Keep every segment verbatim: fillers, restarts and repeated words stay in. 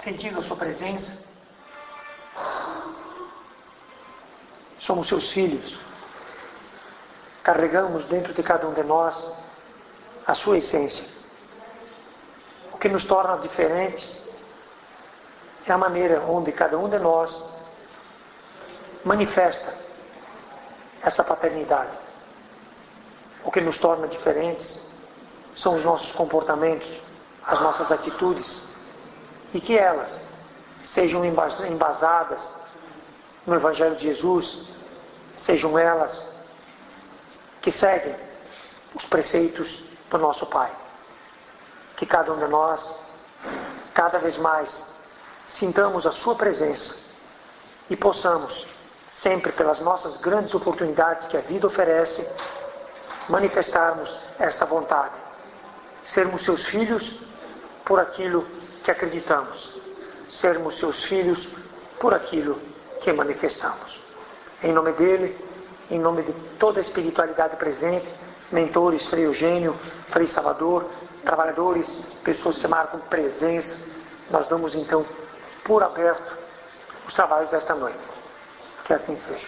sentindo a sua presença. Somos seus filhos. Carregamos dentro de cada um de nós a sua essência. O que nos torna diferentes é a maneira onde cada um de nós manifesta essa paternidade. O que nos torna diferentes são os nossos comportamentos, as nossas atitudes, e que elas sejam embasadas no Evangelho de Jesus, sejam elas que seguem os preceitos do nosso Pai. Que cada um de nós, cada vez mais, sintamos a sua presença e possamos, sempre pelas nossas grandes oportunidades que a vida oferece, manifestarmos esta vontade. Sermos seus filhos por aquilo que acreditamos. Sermos seus filhos por aquilo que manifestamos. Em nome dele, em nome de toda a espiritualidade presente, mentores, Frei Eugênio, Frei Salvador, trabalhadores, pessoas que marcam presença, nós damos então por aberto os trabalhos desta noite. Que assim seja.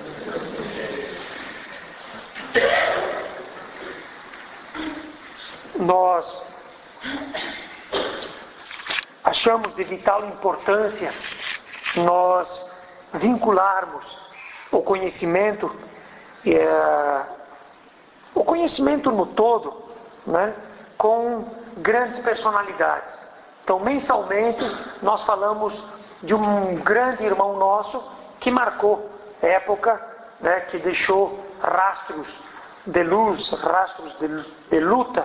Nós achamos de vital importância nós vincularmos o conhecimento, é, o conhecimento no todo, né, com grandes personalidades. Então, mensalmente, nós falamos de um grande irmão nosso que marcou época, né, que deixou rastros de luz, rastros de, de luta,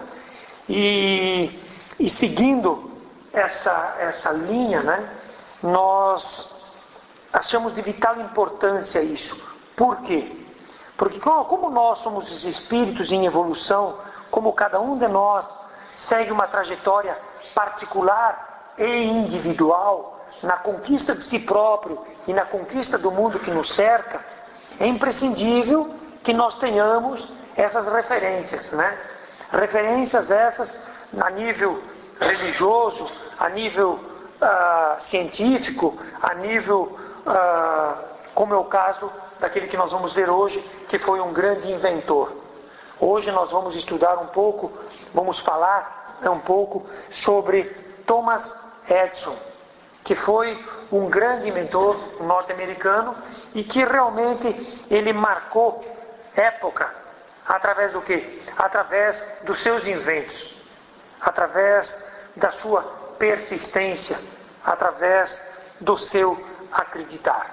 e, e seguindo essa, essa linha, né, nós achamos de vital importância isso. Por quê? Porque como nós somos os espíritos em evolução, como cada um de nós segue uma trajetória particular e individual na conquista de si próprio e na conquista do mundo que nos cerca, é imprescindível que nós tenhamos essas referências, né? Referências essas a nível religioso, a nível ah, científico, a nível, ah, como é o caso daquele que nós vamos ver hoje, que foi um grande inventor. Hoje nós vamos estudar um pouco, vamos falar um pouco sobre Thomas Edison, que foi um grande inventor norte-americano e que realmente ele marcou época através do quê? Através dos seus inventos, através da sua persistência, através do seu acreditar.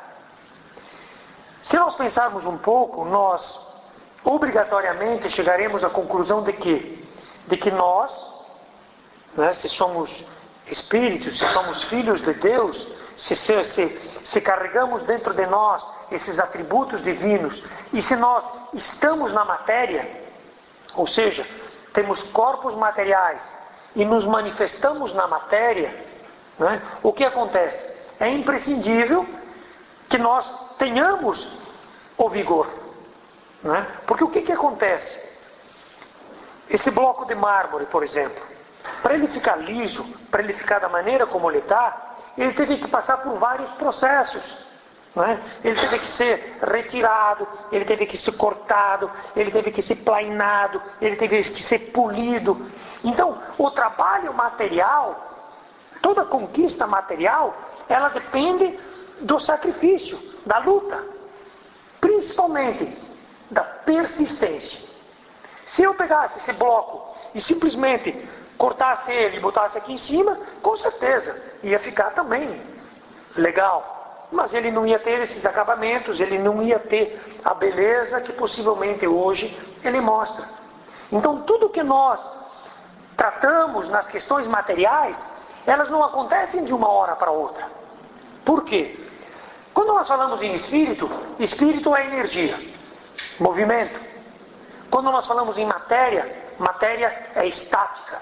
Se nós pensarmos um pouco, nós obrigatoriamente chegaremos à conclusão de que, de que nós, né, se somos espíritos, se somos filhos de Deus, se, se, se, se carregamos dentro de nós esses atributos divinos, e se nós estamos na matéria, ou seja, temos corpos materiais e nos manifestamos na matéria, né, o que acontece? É imprescindível que nós tenhamos o vigor, né? Porque o que, que acontece? Esse bloco de mármore, por exemplo, para ele ficar liso, para ele ficar da maneira como ele está, ele teve que passar por vários processos, né? Ele teve que ser retirado, ele teve que ser cortado, ele teve que ser plainado, ele teve que ser polido. Então, o trabalho material, toda conquista material, ela depende do sacrifício, da luta, principalmente da persistência. Se eu pegasse esse bloco e simplesmente cortasse ele e botasse aqui em cima, com certeza ia ficar também legal, mas ele não ia ter esses acabamentos, ele não ia ter a beleza que possivelmente hoje ele mostra. Então tudo que nós tratamos nas questões materiais, elas não acontecem de uma hora para outra. Por quê? Quando nós falamos em espírito, espírito é energia, movimento. Quando nós falamos em matéria, matéria é estática,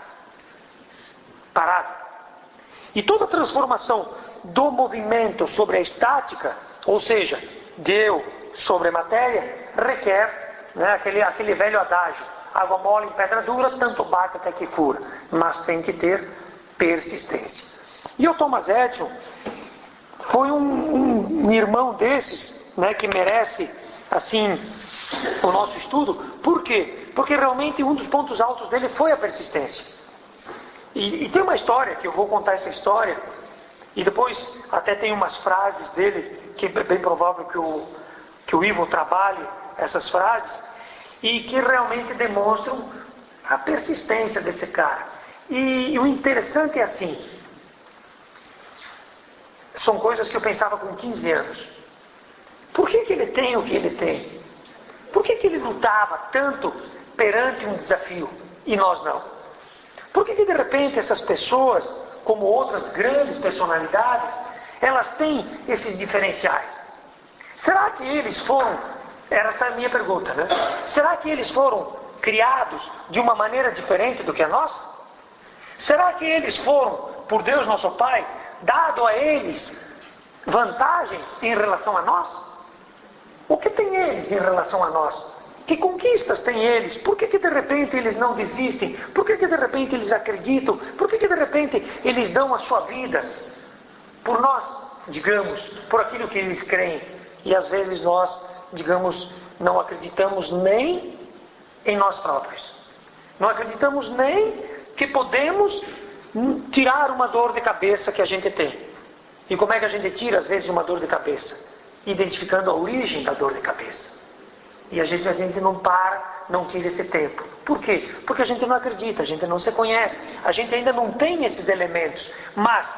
parada. E toda transformação do movimento sobre a estática, ou seja, de eu sobre a matéria, requer, né, aquele, aquele velho adágio: água mole em pedra dura, tanto bate até que fura. Mas tem que ter persistência. E o Thomas Edison foi um, um, um irmão desses, né, que merece, assim, o nosso estudo. Por quê? Porque realmente um dos pontos altos dele foi a persistência. E, e tem uma história, que eu vou contar essa história, e depois até tem umas frases dele, que é bem provável que o, que o Ivo trabalhe essas frases, e que realmente demonstram a persistência desse cara. E, e o interessante é assim, são coisas que eu pensava com quinze anos. Por que que ele tem o que ele tem? Por que que ele lutava tanto perante um desafio e nós não? Por que que de repente essas pessoas, como outras grandes personalidades, elas têm esses diferenciais? Será que eles foram, era essa a minha pergunta, né? Será que eles foram criados de uma maneira diferente do que a nossa? Será que eles foram, por Deus nosso Pai, dado a eles vantagens em relação a nós? O que tem eles em relação a nós? Que conquistas têm eles? Por que que de repente eles não desistem? Por que que de repente eles acreditam? Por que que de repente eles dão a sua vida por nós, digamos, por aquilo que eles creem? E às vezes nós, digamos, não acreditamos nem em nós próprios. Não acreditamos nem que podemos tirar uma dor de cabeça que a gente tem. E como é que a gente tira às vezes uma dor de cabeça? Identificando a origem da dor de cabeça. E a gente, a gente não para, não tira esse tempo. Por quê? Porque a gente não acredita, a gente não se conhece, a gente ainda não tem esses elementos. Mas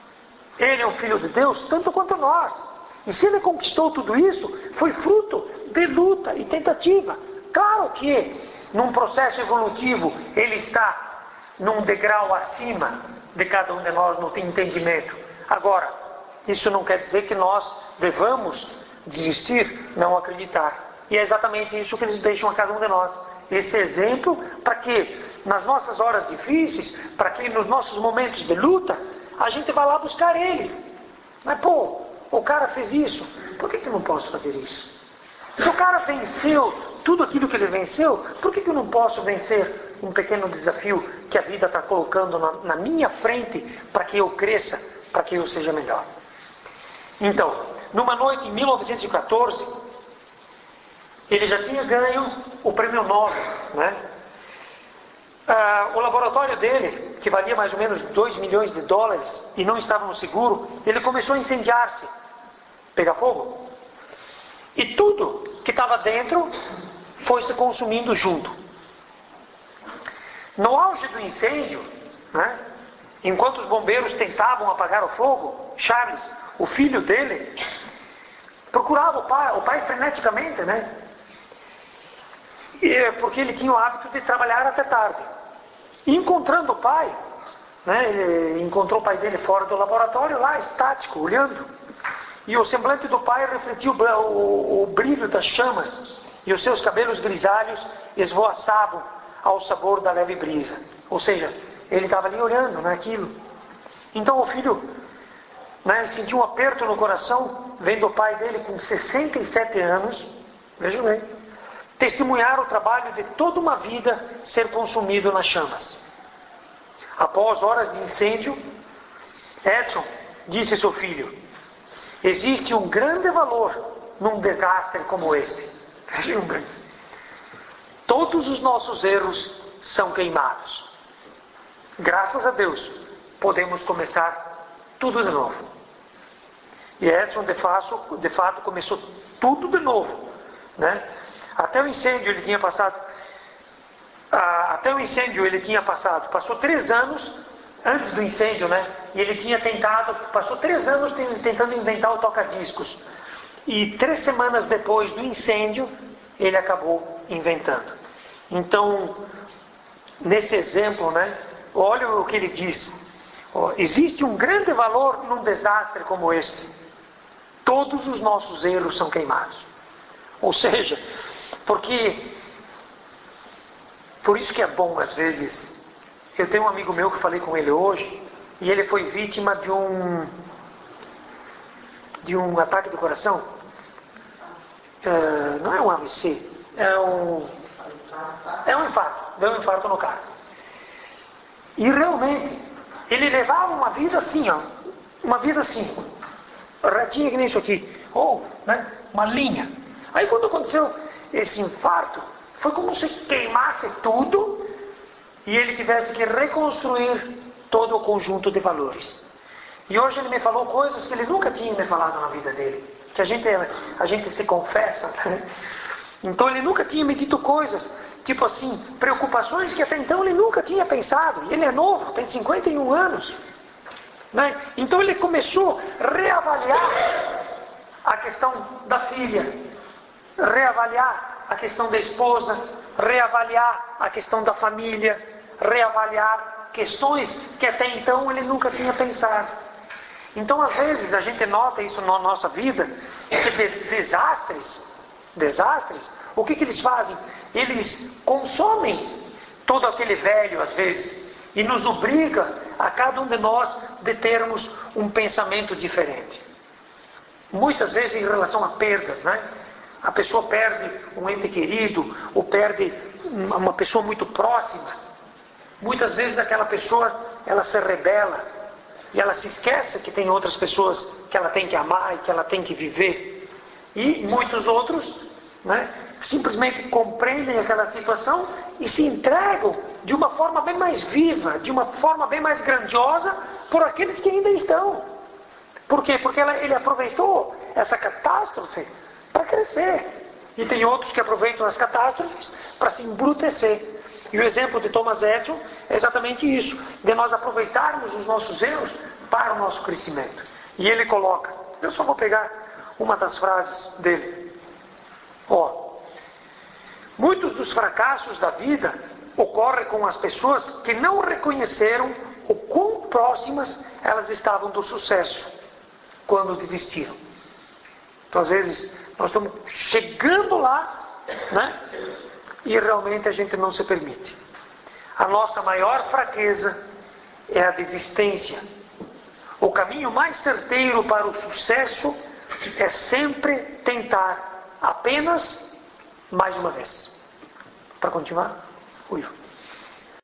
ele é um filho de Deus tanto quanto nós. E se ele conquistou tudo isso, foi fruto de luta e tentativa. Claro que num processo evolutivo ele está num degrau acima de cada um de nós no entendimento. Agora, isso não quer dizer que nós devamos desistir, não acreditar. E é exatamente isso que eles deixam a cada um de nós. Esse exemplo para que nas nossas horas difíceis, para que nos nossos momentos de luta, a gente vá lá buscar eles. Mas pô, o cara fez isso, por que que eu não posso fazer isso? Se o cara venceu tudo aquilo que ele venceu, por que que eu não posso vencer um pequeno desafio que a vida está colocando na, na minha frente para que eu cresça, para que eu seja melhor? Então, numa noite em mil novecentos e quatorze, ele já tinha ganho o prêmio Nobel, né? Ah, o laboratório dele, que valia mais ou menos dois milhões de dólares e não estava no seguro, ele começou a incendiar-se, pegar fogo. E tudo que estava dentro foi se consumindo junto. No auge do incêndio, né, enquanto os bombeiros tentavam apagar o fogo, Charles, o filho dele, procurava o pai, o pai freneticamente, né? E, porque ele tinha o hábito de trabalhar até tarde. E encontrando o pai, né, ele encontrou o pai dele fora do laboratório, lá estático, olhando. E o semblante do pai refletiu o, o, o brilho das chamas, e os seus cabelos grisalhos esvoaçavam ao sabor da leve brisa. Ou seja, ele estava ali olhando naquilo. Então o filho, né, sentiu um aperto no coração, vendo o pai dele com sessenta e sete anos, vejam bem, testemunhar o trabalho de toda uma vida ser consumido nas chamas. Após horas de incêndio, Edson disse a seu filho: existe um grande valor num desastre como este. Vejam bem, todos os nossos erros são queimados. Graças a Deus, podemos começar tudo de novo. E Edson, de fato, de fato começou tudo de novo, né? Até o incêndio ele tinha passado, ah, até o incêndio ele tinha passado, passou três anos antes do incêndio, né? E ele tinha tentado, passou três anos tentando inventar o toca-discos. E três semanas depois do incêndio, ele acabou inventando. Então, nesse exemplo, né? Olha o que ele diz. Oh, existe um grande valor num desastre como este. Todos os nossos erros são queimados. Ou seja, porque, por isso que é bom às vezes, eu tenho um amigo meu que falei com ele hoje, e ele foi vítima de um, de um ataque do coração, uh, não é um A V C, é um, é um infarto, deu um infarto no cara. E realmente, ele levava uma vida assim, ó, uma vida assim, retinha que nem isso aqui, ou, né, uma linha. Aí quando aconteceu esse infarto, foi como se queimasse tudo e ele tivesse que reconstruir todo o conjunto de valores. E hoje ele me falou coisas que ele nunca tinha me falado na vida dele, que a gente, a gente se confessa, né? Então ele nunca tinha me dito coisas, tipo assim, preocupações que até então ele nunca tinha pensado. E ele é novo, tem cinquenta e um anos, né? Então ele começou a reavaliar a questão da filha, reavaliar a questão da esposa, reavaliar a questão da família, reavaliar questões que até então ele nunca tinha pensado. Então às vezes a gente nota isso na nossa vida, que de desastres, desastres, o que que eles fazem? Eles consomem todo aquele velho às vezes e nos obriga a cada um de nós de termos um pensamento diferente. Muitas vezes em relação a perdas, né? A pessoa perde um ente querido, ou perde uma pessoa muito próxima. Muitas vezes aquela pessoa, ela se rebela, e ela se esquece que tem outras pessoas que ela tem que amar e que ela tem que viver. E muitos outros, né, simplesmente compreendem aquela situação e se entregam de uma forma bem mais viva, de uma forma bem mais grandiosa por aqueles que ainda estão. Por quê? Porque ela, ele aproveitou essa catástrofe para crescer. E tem outros que aproveitam as catástrofes para se embrutecer. E o exemplo de Thomas Edison é exatamente isso, de nós aproveitarmos os nossos erros para o nosso crescimento. E ele coloca, eu só vou pegar uma das frases dele. Ó, muitos dos fracassos da vida ocorrem com as pessoas que não reconheceram o quão próximas elas estavam do sucesso quando desistiram. Então às vezes nós estamos chegando lá, né? E realmente a gente não se permite. A nossa maior fraqueza é a desistência. O caminho mais certeiro para o sucesso é sempre tentar apenas mais uma vez. Para continuar, Uivo.